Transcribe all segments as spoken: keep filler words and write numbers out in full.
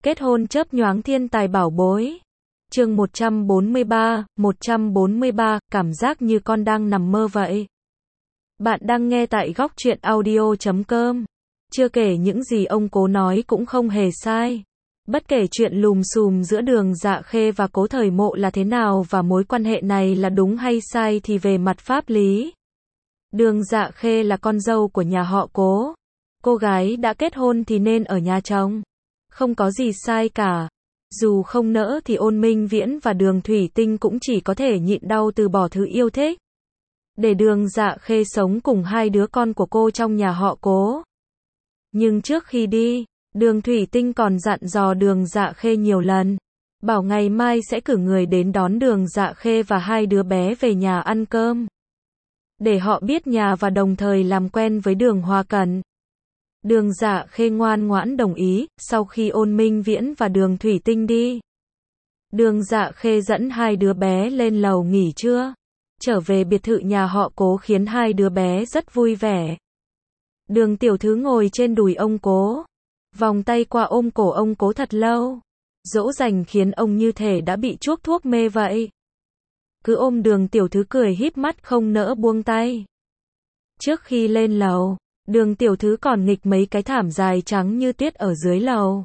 Kết hôn chớp nhoáng thiên tài bảo bối. Chương một trăm bốn mươi ba, một trăm bốn mươi ba, cảm giác như con đang nằm mơ vậy. Bạn đang nghe tại góc truyện audio chấm com. Chưa kể những gì ông Cố nói cũng không hề sai. Bất kể chuyện lùm xùm giữa Đường Dạ Khê và Cố Thời Mộ là thế nào và mối quan hệ này là đúng hay sai thì về mặt pháp lý, Đường Dạ Khê là con dâu của nhà họ Cố. Cô gái đã kết hôn thì nên ở nhà chồng. Không có gì sai cả. Dù không nỡ thì Ôn Minh Viễn và Đường Thủy Tinh cũng chỉ có thể nhịn đau từ bỏ thứ yêu thích, để Đường Dạ Khê sống cùng hai đứa con của cô trong nhà họ Cố. Nhưng trước khi đi, Đường Thủy Tinh còn dặn dò Đường Dạ Khê nhiều lần, bảo ngày mai sẽ cử người đến đón Đường Dạ Khê và hai đứa bé về nhà ăn cơm, để họ biết nhà và đồng thời làm quen với Đường Hoa Cẩn. Đường Dạ Khê ngoan ngoãn đồng ý. Sau khi Ôn Minh Viễn và Đường Thủy Tinh đi, Đường Dạ Khê dẫn hai đứa bé lên lầu nghỉ trưa. Trở về biệt thự nhà họ Cố khiến hai đứa bé rất vui vẻ. Đường tiểu thư ngồi trên đùi ông Cố, vòng tay qua ôm cổ ông Cố thật lâu, dỗ dành khiến ông như thể đã bị chuốc thuốc mê vậy. Cứ ôm Đường tiểu thư cười híp mắt không nỡ buông tay. Trước khi lên lầu, Đường tiểu thư còn nghịch mấy cái thảm dài trắng như tuyết ở dưới lầu.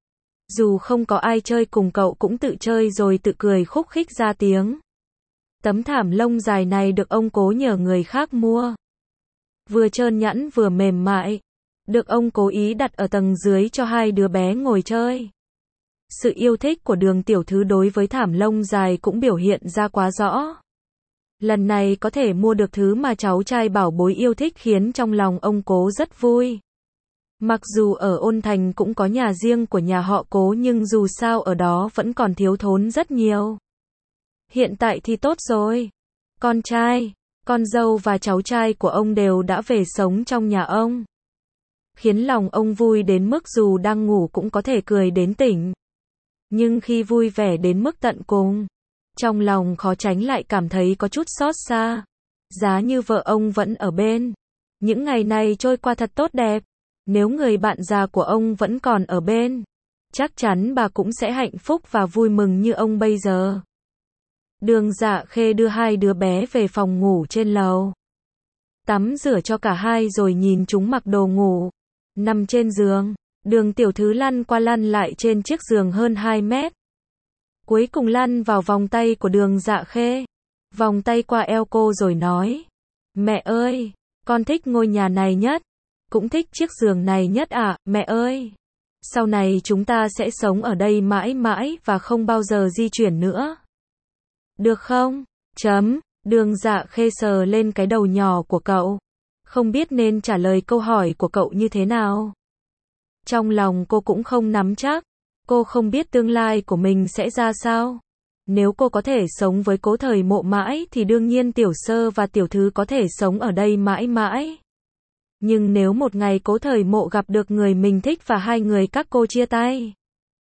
Dù không có ai chơi cùng cậu cũng tự chơi rồi tự cười khúc khích ra tiếng. Tấm thảm lông dài này được ông Cố nhờ người khác mua. Vừa trơn nhẵn vừa mềm mại. Được ông cố ý đặt ở tầng dưới cho hai đứa bé ngồi chơi. Sự yêu thích của Đường tiểu thư đối với thảm lông dài cũng biểu hiện ra quá rõ. Lần này có thể mua được thứ mà cháu trai bảo bối yêu thích khiến trong lòng ông Cố rất vui. Mặc dù ở Ôn Thành cũng có nhà riêng của nhà họ Cố nhưng dù sao ở đó vẫn còn thiếu thốn rất nhiều. Hiện tại thì tốt rồi. Con trai, con dâu và cháu trai của ông đều đã về sống trong nhà ông. Khiến lòng ông vui đến mức dù đang ngủ cũng có thể cười đến tỉnh. Nhưng khi vui vẻ đến mức tận cùng, trong lòng khó tránh lại cảm thấy có chút xót xa. Giá như vợ ông vẫn ở bên. Những ngày này trôi qua thật tốt đẹp. Nếu người bạn già của ông vẫn còn ở bên, chắc chắn bà cũng sẽ hạnh phúc và vui mừng như ông bây giờ. Đường Dạ Khê đưa hai đứa bé về phòng ngủ trên lầu. Tắm rửa cho cả hai rồi nhìn chúng mặc đồ ngủ. Nằm trên giường, Đường tiểu thư lăn qua lăn lại trên chiếc giường hơn hai mét. Cuối cùng lăn vào vòng tay của Đường Dạ Khê. Vòng tay qua eo cô rồi nói: Mẹ ơi, con thích ngôi nhà này nhất. Cũng thích chiếc giường này nhất à, mẹ ơi. Sau này chúng ta sẽ sống ở đây mãi mãi và không bao giờ di chuyển nữa. Được không? Chấm. Đường Dạ Khê sờ lên cái đầu nhỏ của cậu. Không biết nên trả lời câu hỏi của cậu như thế nào. Trong lòng cô cũng không nắm chắc. Cô không biết tương lai của mình sẽ ra sao. Nếu cô có thể sống với Cố Thời Mộ mãi thì đương nhiên Tiểu Sơ và Tiểu Thư có thể sống ở đây mãi mãi. Nhưng nếu một ngày Cố Thời Mộ gặp được người mình thích và hai người các cô chia tay,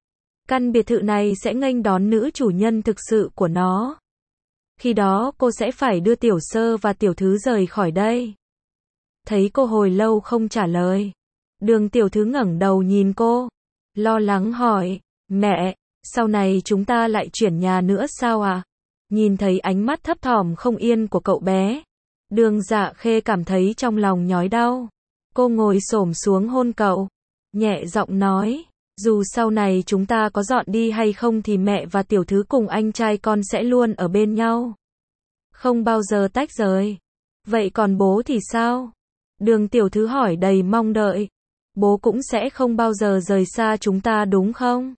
căn biệt thự này sẽ nghênh đón nữ chủ nhân thực sự của nó. Khi đó cô sẽ phải đưa Tiểu Sơ và Tiểu Thư rời khỏi đây. Thấy cô hồi lâu không trả lời, Đường tiểu thư ngẩng đầu nhìn cô, lo lắng hỏi: Mẹ, sau này chúng ta lại chuyển nhà nữa sao à? Nhìn thấy ánh mắt thấp thỏm không yên của cậu bé, Đường Dạ Khê cảm thấy trong lòng nhói đau. Cô ngồi xổm xuống hôn cậu, nhẹ giọng nói: Dù sau này chúng ta có dọn đi hay không thì mẹ và Tiểu Thư cùng anh trai con sẽ luôn ở bên nhau, không bao giờ tách rời. Vậy còn bố thì sao? Đường tiểu thư hỏi đầy mong đợi. Bố cũng sẽ không bao giờ rời xa chúng ta đúng không?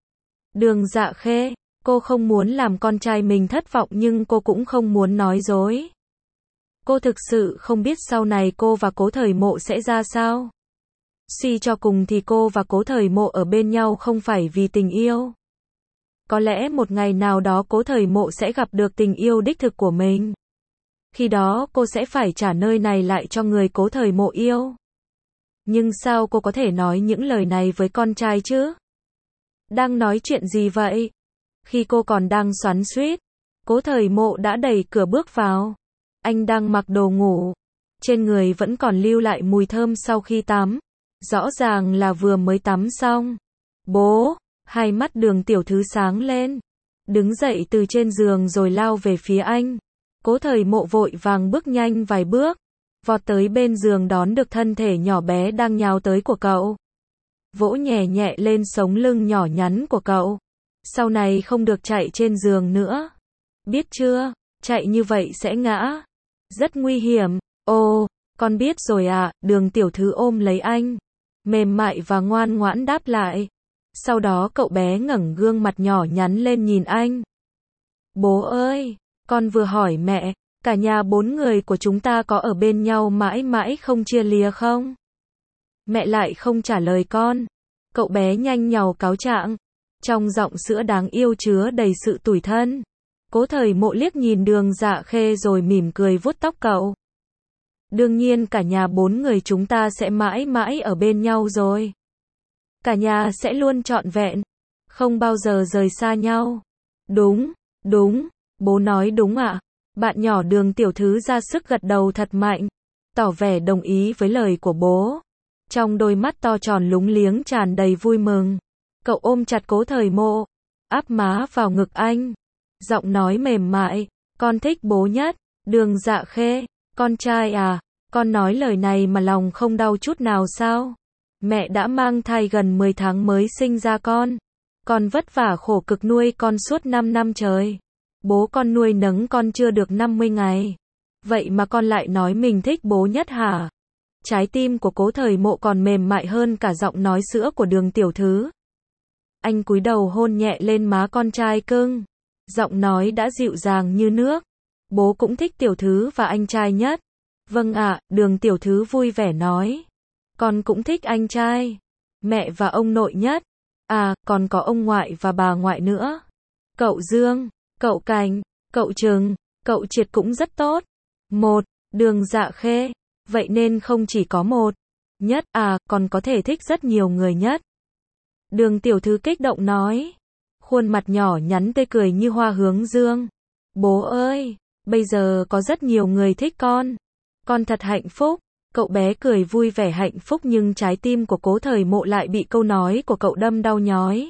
Đường Dạ Khê, cô không muốn làm con trai mình thất vọng nhưng cô cũng không muốn nói dối. Cô thực sự không biết sau này cô và Cố Thời Mộ sẽ ra sao. Suy cho cùng thì cô và Cố Thời Mộ ở bên nhau không phải vì tình yêu. Có lẽ một ngày nào đó Cố Thời Mộ sẽ gặp được tình yêu đích thực của mình. Khi đó cô sẽ phải trả nơi này lại cho người Cố Thời Mộ yêu. Nhưng sao cô có thể nói những lời này với con trai chứ? Đang nói chuyện gì vậy? Khi cô còn đang xoắn xuýt, Cố Thời Mộ đã đẩy cửa bước vào. Anh đang mặc đồ ngủ. Trên người vẫn còn lưu lại mùi thơm sau khi tắm. Rõ ràng là vừa mới tắm xong. Bố, Hai mắt Đường tiểu thư sáng lên, đứng dậy từ trên giường rồi lao về phía anh. Cố Thời Mộ vội vàng bước nhanh vài bước, vọt tới bên giường đón được thân thể nhỏ bé đang nhào tới của cậu. Vỗ nhẹ nhẹ lên sống lưng nhỏ nhắn của cậu. Sau này không được chạy trên giường nữa. Biết chưa, chạy như vậy sẽ ngã. Rất nguy hiểm. Ồ, con biết rồi ạ. Đường tiểu thư ôm lấy anh, mềm mại và ngoan ngoãn đáp lại. Sau đó cậu bé ngẩng gương mặt nhỏ nhắn lên nhìn anh. Bố ơi, con vừa hỏi mẹ, cả nhà bốn người của chúng ta có ở bên nhau mãi mãi không chia lìa không? Mẹ lại không trả lời con. Cậu bé nhanh nhảu cáo trạng, trong giọng sữa đáng yêu chứa đầy sự tủi thân. Cố Thời Mộ liếc nhìn Đường Dạ Khê rồi mỉm cười vuốt tóc cậu. Đương nhiên cả nhà bốn người chúng ta sẽ mãi mãi ở bên nhau rồi. Cả nhà sẽ luôn trọn vẹn, không bao giờ rời xa nhau. Đúng, đúng, bố nói đúng ạ. Bạn nhỏ Đường tiểu thư ra sức gật đầu thật mạnh, tỏ vẻ đồng ý với lời của bố. Trong đôi mắt to tròn lúng liếng tràn đầy vui mừng. Cậu ôm chặt Cố Thời Mộ, áp má vào ngực anh, giọng nói mềm mại, con thích bố nhất. Đường Dạ Khê, con trai à, con nói lời này mà lòng không đau chút nào sao? Mẹ đã mang thai gần mười tháng mới sinh ra con. Con vất vả khổ cực nuôi con suốt năm năm trời. Bố con nuôi nấng con chưa được năm mươi ngày. Vậy mà con lại nói mình thích bố nhất hả? Trái tim của Cố Thời Mộ còn mềm mại hơn cả giọng nói sữa của Đường tiểu thư. Anh cúi đầu hôn nhẹ lên má con trai cưng. Giọng nói đã dịu dàng như nước. Bố cũng thích tiểu thư và anh trai nhất. Vâng ạ, Đường tiểu thư vui vẻ nói. Con cũng thích anh trai. Mẹ và ông nội nhất. À, còn có ông ngoại và bà ngoại nữa. Cậu Dương, cậu Cảnh, cậu Trừng, cậu Triệt cũng rất tốt. Một, Đường Dạ Khê. Vậy nên không chỉ có một nhất à, còn có thể thích rất nhiều người nhất. Đường tiểu thư kích động nói. Khuôn mặt nhỏ nhắn tươi cười như hoa hướng dương. Bố ơi, bây giờ có rất nhiều người thích con. Con thật hạnh phúc. Cậu bé cười vui vẻ hạnh phúc nhưng trái tim của Cố Thời Mộ lại bị câu nói của cậu đâm đau nhói.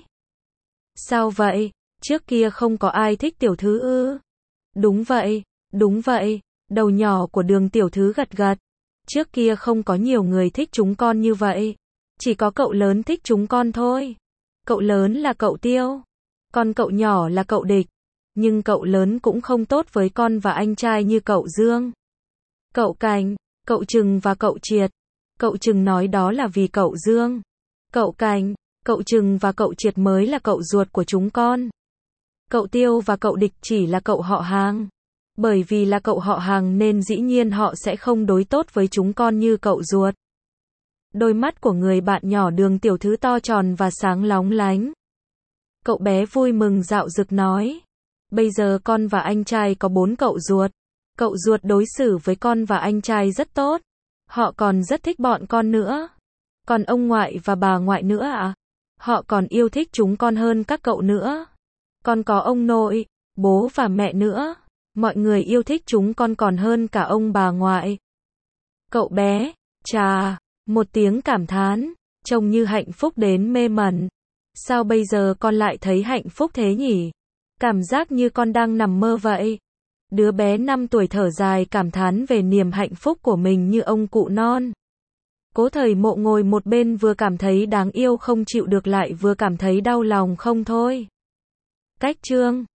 Sao vậy? Trước kia không có ai thích tiểu thư ư? Đúng vậy, đúng vậy. Đầu nhỏ của Đường tiểu thư gật gật. Trước kia không có nhiều người thích chúng con như vậy. Chỉ có cậu lớn thích chúng con thôi. Cậu lớn là cậu Tiêu. Còn cậu nhỏ là cậu Địch. Nhưng cậu lớn cũng không tốt với con và anh trai như cậu Dương. Cậu Cảnh, cậu Trừng và cậu Triệt. Cậu Trừng nói đó là vì cậu Dương. Cậu Cảnh, cậu Trừng và cậu Triệt mới là cậu ruột của chúng con. Cậu Tiêu và cậu Địch chỉ là cậu họ hàng. Bởi vì là cậu họ hàng nên dĩ nhiên họ sẽ không đối tốt với chúng con như cậu ruột. Đôi mắt của người bạn nhỏ Đường tiểu thư to tròn và sáng lóng lánh. Cậu bé vui mừng dạo dực nói. Bây giờ con và anh trai có bốn cậu ruột. Cậu ruột đối xử với con và anh trai rất tốt. Họ còn rất thích bọn con nữa. Còn ông ngoại và bà ngoại nữa ạ? À? Họ còn yêu thích chúng con hơn các cậu nữa. Còn có ông nội, bố và mẹ nữa. Mọi người yêu thích chúng con còn hơn cả ông bà ngoại. Cậu bé, chà, một tiếng cảm thán, trông như hạnh phúc đến mê mẩn. Sao bây giờ con lại thấy hạnh phúc thế nhỉ? Cảm giác như con đang nằm mơ vậy. Đứa bé năm tuổi thở dài cảm thán về niềm hạnh phúc của mình như ông cụ non. Cố Thời Mộ ngồi một bên vừa cảm thấy đáng yêu không chịu được lại vừa cảm thấy đau lòng không thôi. Cách chương